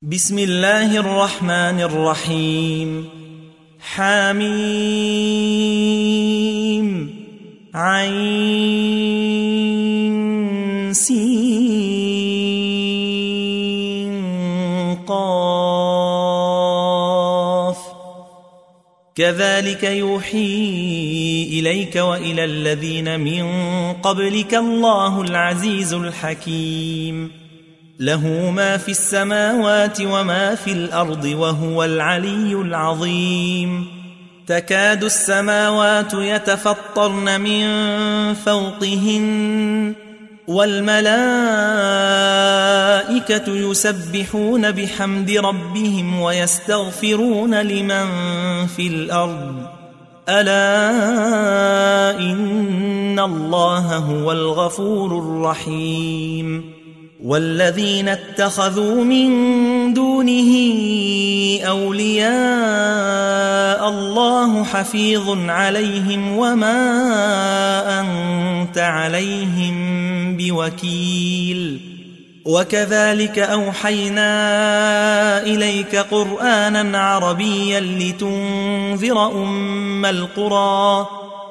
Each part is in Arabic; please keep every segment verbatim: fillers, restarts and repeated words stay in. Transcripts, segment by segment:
بسم الله الرحمن الرحيم. حميم عين سين قاف كذلك يوحي إليك وإلى الذين من قبلك الله العزيز الحكيم له ما في السماوات وما في الأرض وهو العلي العظيم. تكاد السماوات يتفطرن من فوقهن والملائكة يسبحون بحمد ربهم ويستغفرون لمن في الأرض ألا إن الله هو الغفور الرحيم. والذين اتخذوا من دونه أولياء الله حفيظ عليهم وما أنت عليهم بوكيل. وكذلك أوحينا إليك قرآنا عربيا لتنذر أم القرى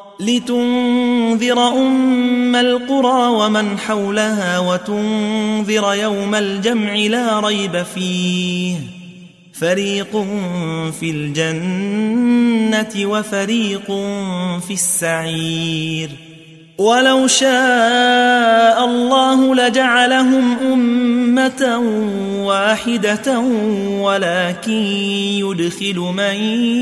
لتنذر أم القرى ومن حولها وتنذر يوم الجمع لا ريب فيه فريق في الجنة وفريق في السعير. ولو شاء الله لجعلهم أمة واحدة ولكن يدخل من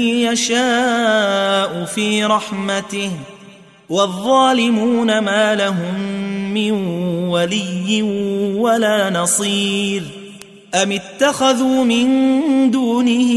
يشاء في رحمته والظالمون ما لهم من ولي ولا نصير. أم اتخذوا من دونه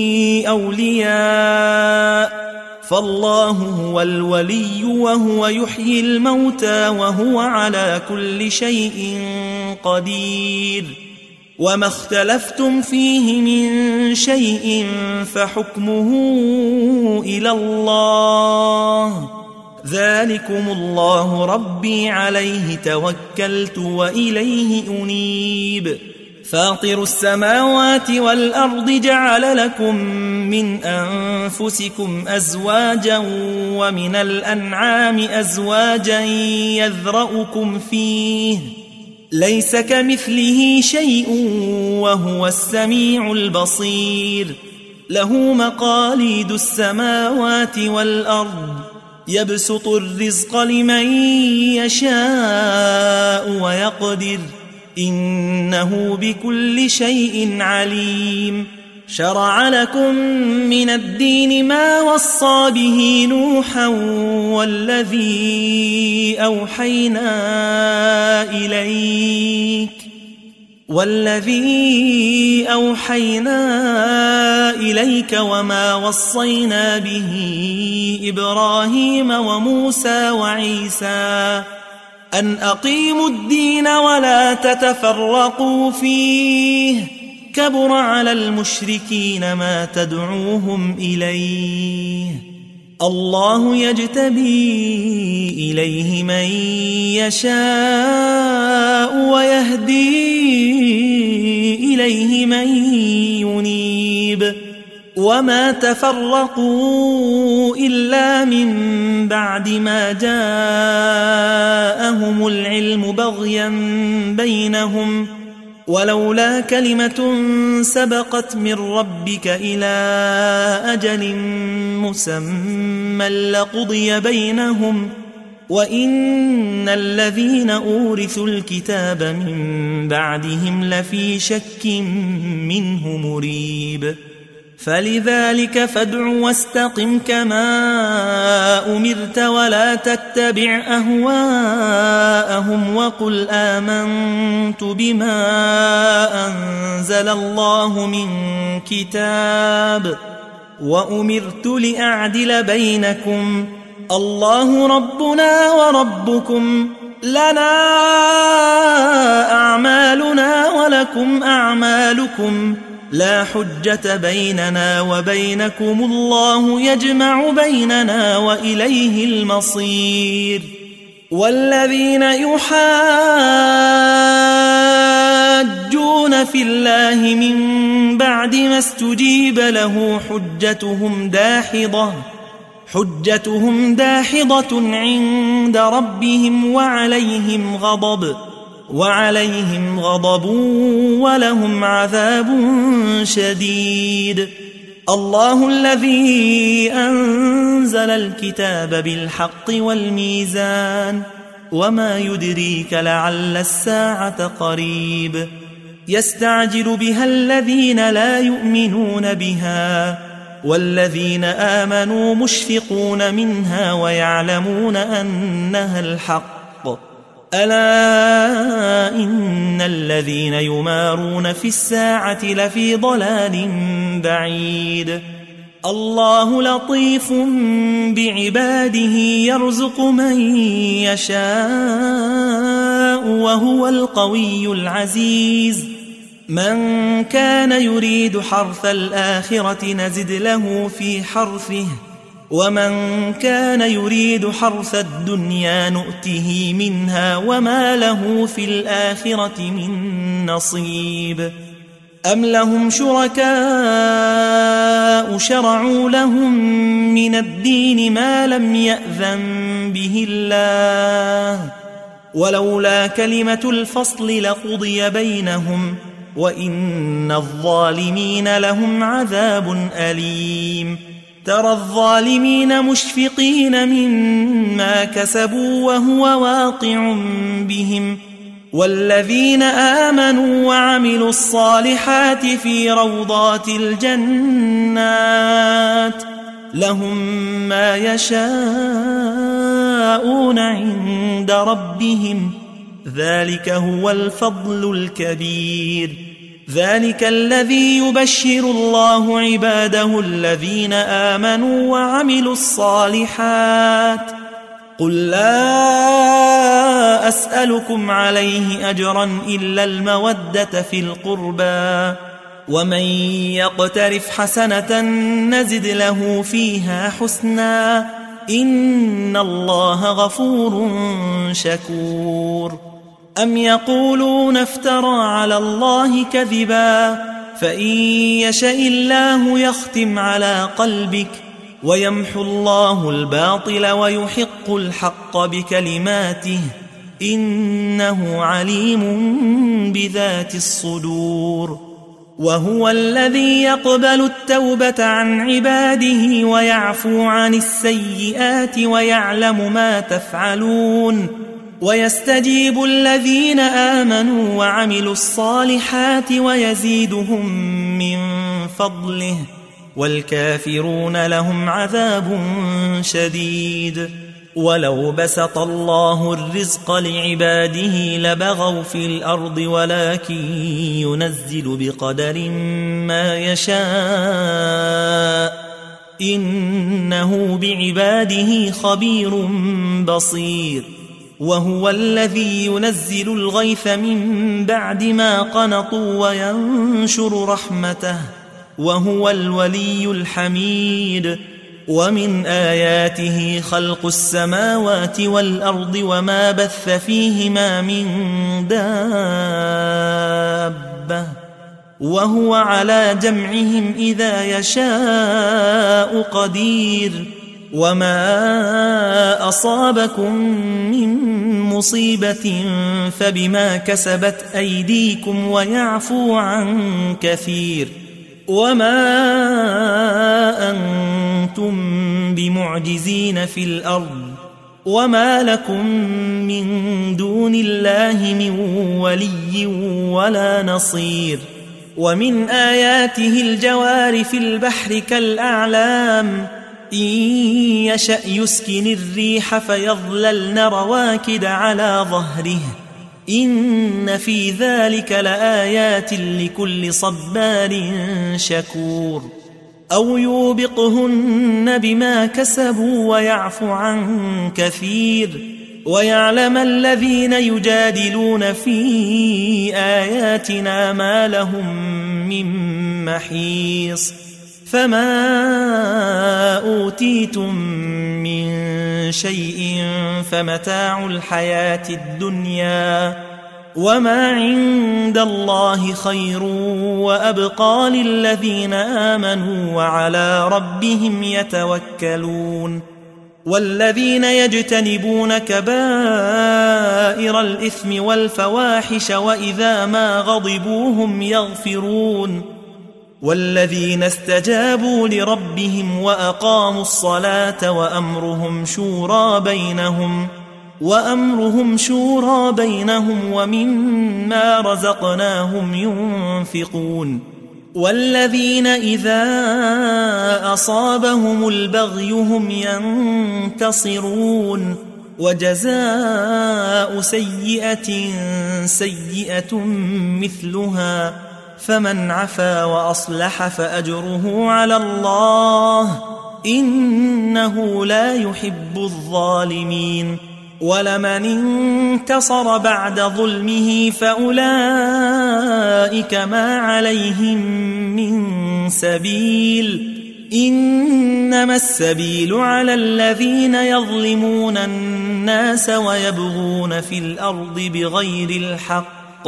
أولياء فالله هو الولي وهو يحيي الموتى وهو على كل شيء قدير. وما اختلفتم فيه من شيء فحكمه إلى الله ذلكم الله ربي عليه توكلت وإليه أنيب. فاطر السماوات والأرض جعل لكم من أنفسكم أزواجا ومن الأنعام أزواجا يذرأكم فيه ليس كمثله شيء وهو السميع البصير. له مقاليد السماوات والأرض يبسط الرزق لمن يشاء ويقدر إنه بكل شيء عليم. شرع لكم من الدين ما وصى به نوحا والذي أوحينا إليك والذي أوحينا إليك وما وصينا به إبراهيم وموسى وعيسى أن أقيموا الدين ولا تتفرقوا فيه كبر على المشركين ما تدعوهم إليه. الله يجتبي إليه من يشاء ويهدي إليه من ينيب. وما تفرقوا إلا من بعد ما جاءهم العلم بغيا بينهم ولولا كلمة سبقت من ربك إلى أجل مسمى لقضي بينهم وإن الذين أورثوا الكتاب من بعدهم لفي شك منه مريب. فلذلك فادع واستقم كما أمرت ولا تتبع أهواءهم وقل آمنت بما أنزل الله من كتاب وأمرت لأعدل بينكم الله ربنا وربكم لنا أعمالنا ولكم أعمالكم لا حجة بيننا وبينكم الله يجمع بيننا وإليه المصير. والذين يحاجون يحاجون في الله من بعد ما استجيب له حجتهم داحضة حجتهم داحضة عند ربهم وعليهم غضب وعليهم غضب ولهم عذاب شديد. الله الذي أنزل الكتاب بالحق والميزان وما يدريك لعل الساعة قريب يستعجل بها الذين لا يؤمنون بها والذين آمنوا مشفقون منها ويعلمون أنها الحق ألا إن الذين يمارون في الساعة لفي ضلال بعيد. الله لطيف بعباده يرزق من يشاء وهو القوي العزيز. من كان يريد حرث الآخرة نزد له في حرثه ومن كان يريد حرث الدنيا نؤته منها وما له في الآخرة من نصيب. أم لهم شركاء شرعوا لهم من الدين ما لم يأذن به الله ولولا كلمة الفصل لقضي بينهم وإن الظالمين لهم عذاب أليم. ترى الظالمين مشفقين مما كسبوا وهو واقع بهم والذين آمنوا وعملوا الصالحات في روضات الجنات لهم ما يشاءون عند ربهم ذلك هو الفضل الكبير. ذلك الذي يبشر الله عباده الذين آمنوا وعملوا الصالحات. قل لا أسألكم عليه أجرا إلا المودة في القربى ومن يقترف حسنة نزد له فيها حسنا إن الله غفور شكور. أم يقولون افترى على الله كذبا فإن يشاء الله يختم على قلبك ويمحو الله الباطل ويحق الحق بكلماته إنه عليم بذات الصدور. وهو الذي يقبل التوبة عن عباده ويعفو عن السيئات ويعلم ما تفعلون ويستجيب الذين آمنوا وعملوا الصالحات ويزيدهم من فضله والكافرون لهم عذاب شديد. ولو بسط الله الرزق لعباده لبغوا في الأرض ولكن ينزل بقدر ما يشاء إنه بعباده خبير بصير. وهو الذي ينزل الغيث من بعد ما قنطوا وينشر رحمته وهو الولي الحميد. ومن آياته خلق السماوات والأرض وما بث فيهما من دابة وهو على جمعهم إذا يشاء قدير. وما أصابكم من مصيبة فبما كسبت أيديكم ويعفو عن كثير. وما أنتم بمعجزين في الأرض وما لكم من دون الله من ولي ولا نصير. ومن آياته الجوار في البحر كالأعلام إن يشأ يسكن الريح فيظللن رواكد على ظهره إن في ذلك لآيات لكل صبار شكور. أو يوبقهن بما كسبوا ويعفو عن كثير ويعلم الذين يجادلون في آياتنا ما لهم من محيص. فما أوتيتم من شيء فمتاع الحياة الدنيا وما عند الله خير وأبقى للذين آمنوا وعلى ربهم يتوكلون والذين يجتنبون كبائر الإثم والفواحش وإذا ما غضبوا هم يغفرون والذين استجابوا لربهم وأقاموا الصلاة وأمرهم شورى بينهم وأمرهم شورى بينهم ومما رزقناهم ينفقون والذين إذا أصابهم البغي هم ينتصرون وجزاء سيئة سيئة مثلها فمن عفا وأصلح فأجره على الله إنه لا يحب الظالمين ولمن انتصر بعد ظلمه فأولئك ما عليهم من سبيل إنما السبيل على الذين يظلمون الناس ويبغون في الأرض بغير الحق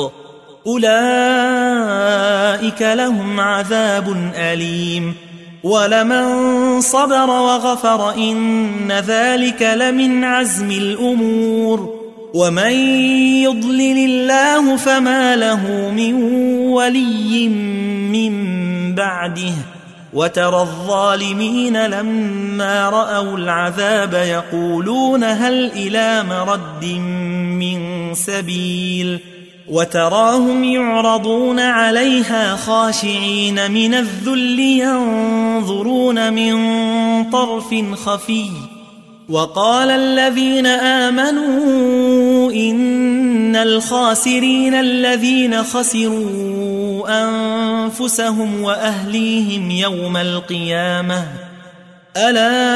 أولئك لهم عذاب أليم ولمن صبر وغفر إن ذلك لمن عزم الأمور ومن يضلل الله فما له من ولي من بعده وترى الظالمين لما رأوا العذاب يقولون هل إلى مرد من سبيل وتراهم يعرضون عليها خاشعين من الذل ينظرون من طرف خفي وقال الذين آمنوا إن الخاسرين الذين خسروا أنفسهم وأهليهم يوم القيامة ألا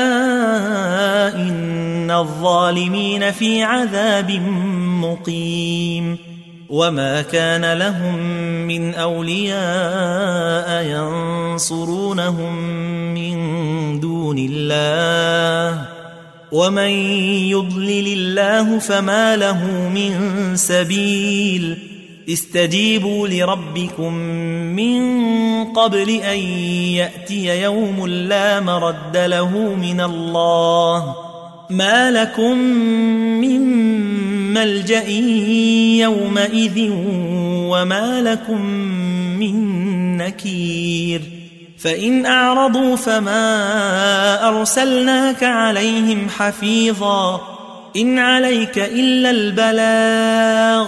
إن الظالمين في عذاب مقيم وما كان لهم من أولياء ينصرونهم من دون الله ومن يضلل الله فما له من سبيل استجيبوا لربكم من قبل أن يأتي يوم لا مرد له من الله ما لكم من ملجأ يومئذ وما لكم من نكير فإن أعرضوا فما أرسلناك عليهم حفيظا إن عليك إلا البلاغ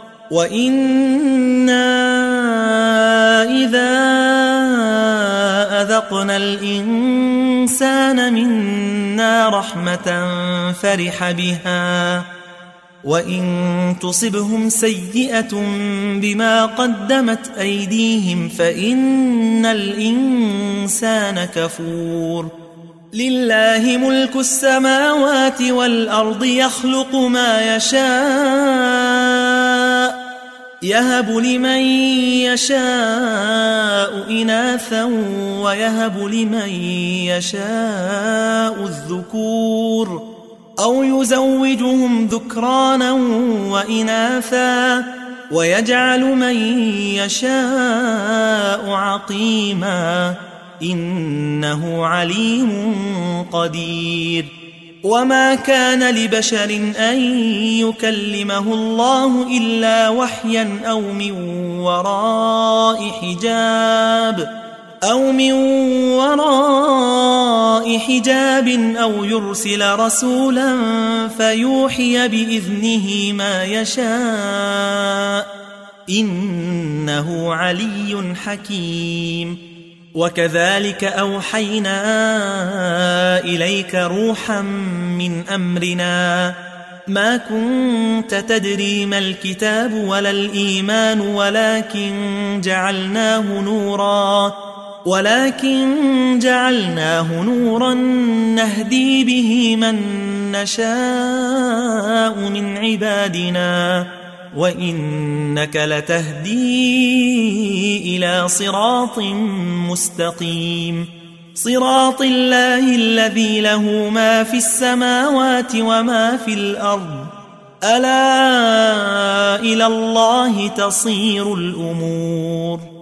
وإنا إذا أذقنا الإنسان منا رحمة فرح بها وإن تصبهم سيئة بما قدمت أيديهم فإن الإنسان كفور لله ملك السماوات والأرض يخلق ما يشاء يهب لمن يشاء إناثا ويهب لمن يشاء الذكور أو يزوجهم ذكرانا وإناثا ويجعل من يشاء عقيما إنه عليم قدير وما كان لبشر أن يكلمه الله إلا وحيا أو من وراء حجاب أو من وراء حجاب أو يرسل رسولا فيوحي بإذنه ما يشاء إنه علي حكيم وكذلك أوحينا إليك روحا من أمرنا ما كنت تدري ما الكتاب ولا الإيمان ولكن جعلناه نورا ولكن جعلناه نورا نهدي به من نشاء من عبادنا وإنك لتهدي إلى صراط مستقيم صراط الله الذي له ما في السماوات وما في الأرض ألا إلى الله تصير الأمور.